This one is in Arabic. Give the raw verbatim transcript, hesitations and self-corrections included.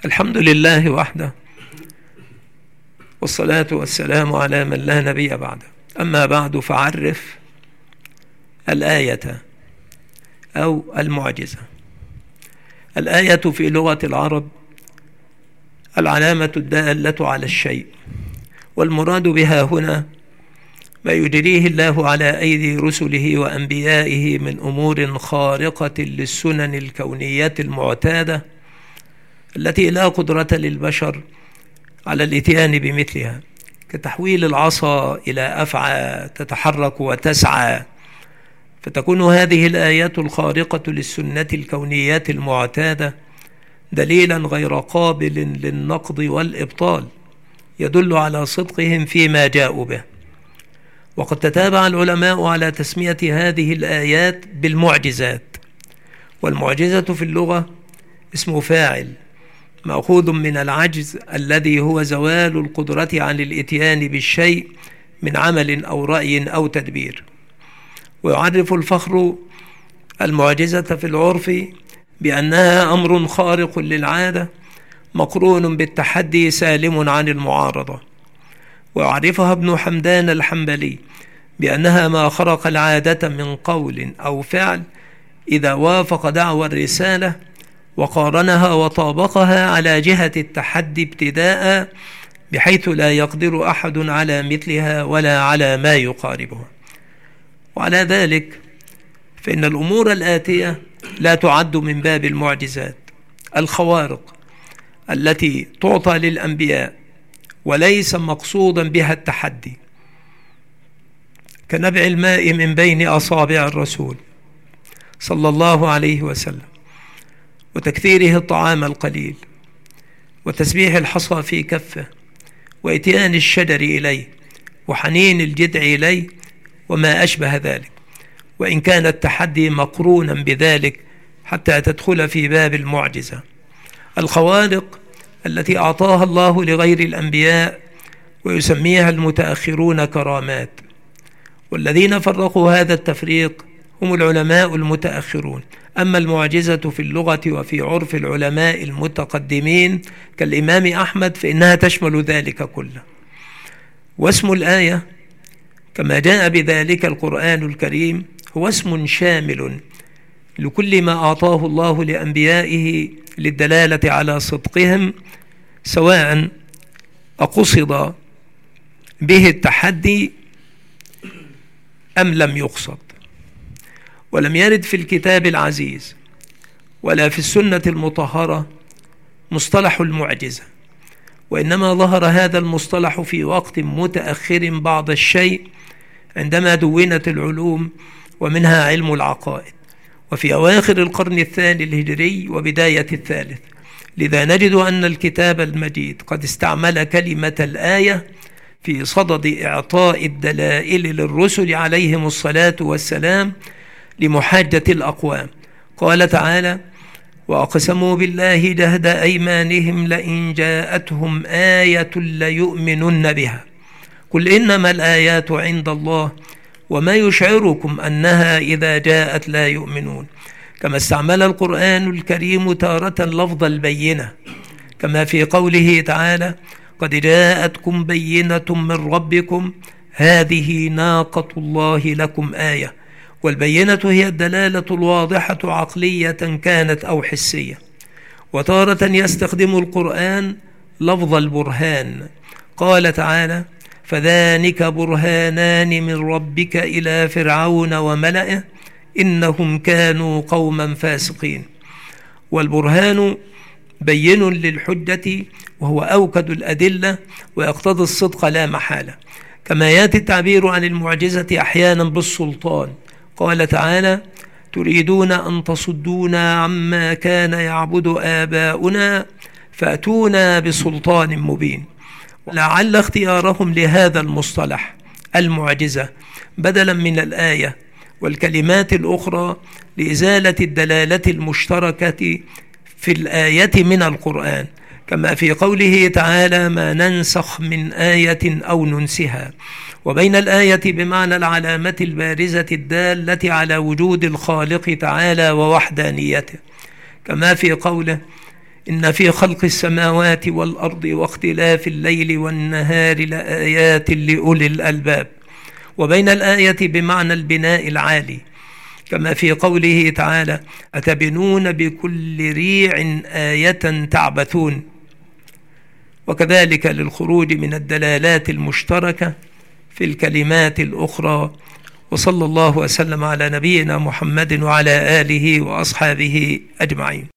الحمد لله وحده، والصلاة والسلام على من لا نبي بعده. أما بعد، فعرف الآية أو المعجزة. الآية في لغة العرب العلامة الدالة على الشيء، والمراد بها هنا ما يجريه الله على أيدي رسله وأنبيائه من أمور خارقة للسنن الكونية المعتادة التي لا قدرة للبشر على الاتيان بمثلها، كتحويل العصا إلى أفعى تتحرك وتسعى. فتكون هذه الآيات الخارقة للسنة الكونية المعتادة دليلا غير قابل للنقض والإبطال، يدل على صدقهم فيما جاءوا به. وقد تتابع العلماء على تسمية هذه الآيات بالمعجزات. والمعجزة في اللغة اسم فاعل مأخوذ من العجز الذي هو زوال القدرة عن الإتيان بالشيء من عمل أو رأي أو تدبير. ويعرف الفخر المعجزة في العرف بأنها أمر خارق للعادة مقرون بالتحدي سالم عن المعارضة. ويعرفها ابن حمدان الحنبلي بأنها ما خرق العادة من قول أو فعل إذا وافق دعوى الرسالة وقارنها وطابقها على جهة التحدي ابتداء، بحيث لا يقدر أحد على مثلها ولا على ما يقاربها. وعلى ذلك فإن الأمور الآتية لا تعد من باب المعجزات. الخوارق التي تعطى للأنبياء وليس مقصودا بها التحدي، كنبع الماء من بين أصابع الرسول صلى الله عليه وسلم، وتكثيره الطعام القليل، وتسبيح الحصى في كفه، وإتيان الشجر إليه، وحنين الجذع إليه، وما أشبه ذلك، وإن كان التحدي مقرونا بذلك حتى تدخل في باب المعجزة. الخوارق التي أعطاها الله لغير الأنبياء ويسميها المتأخرون كرامات، والذين فرقوا هذا التفريق هم العلماء المتأخرون. أما المعجزة في اللغة وفي عرف العلماء المتقدمين كالإمام أحمد فإنها تشمل ذلك كله. واسم الآية كما جاء بذلك القرآن الكريم هو اسم شامل لكل ما أعطاه الله لأنبيائه للدلالة على صدقهم، سواء أقصد به التحدي أم لم يقصد. ولم يرد في الكتاب العزيز ولا في السنة المطهرة مصطلح المعجزة، وإنما ظهر هذا المصطلح في وقت متأخر بعض الشيء عندما دونت العلوم ومنها علم العقائد، وفي أواخر القرن الثاني الهجري وبداية الثالث. لذا نجد أن الكتاب المجيد قد استعمل كلمة الآية في صدد إعطاء الدلائل للرسل عليهم الصلاة والسلام لمحاجة الأقوام. قال تعالى: وأقسموا بالله جهد أيمانهم لئن جاءتهم آية ليؤمنن بها قل إنما الآيات عند الله وما يشعركم أنها إذا جاءت لا يؤمنون. كما استعمل القرآن الكريم تارة لفظ البينة، كما في قوله تعالى: قد جاءتكم بينة من ربكم هذه ناقة الله لكم آية. والبينة هي الدلالة الواضحة عقلية كانت أو حسية. وتارة يستخدم القرآن لفظ البرهان، قال تعالى: فذلك برهانان من ربك إلى فرعون وملئه إنهم كانوا قوما فاسقين. والبرهان بين للحجة وهو أوكد الأدلة ويقتضي الصدق لا محالة. كما يأتي التعبير عن المعجزة أحيانا بالسلطان، قال تعالى: تريدون أن تصدونا عما كان يعبد آباؤنا فأتونا بسلطان مبين. لعل اختيارهم لهذا المصطلح المعجزة بدلا من الآية والكلمات الأخرى لإزالة الدلالة المشتركة في الآية من القرآن، كما في قوله تعالى: ما ننسخ من آية أو ننسها. وبين الآية بمعنى العلامة البارزة الدالة على وجود الخالق تعالى ووحدانيته، كما في قوله: إن في خلق السماوات والأرض واختلاف الليل والنهار لآيات لأولي الألباب. وبين الآية بمعنى البناء العالي، كما في قوله تعالى: أتبنون بكل ريع آية تعبثون. وكذلك للخروج من الدلالات المشتركة في الكلمات الأخرى. وصلى الله وسلم على نبينا محمد وعلى آله وأصحابه أجمعين.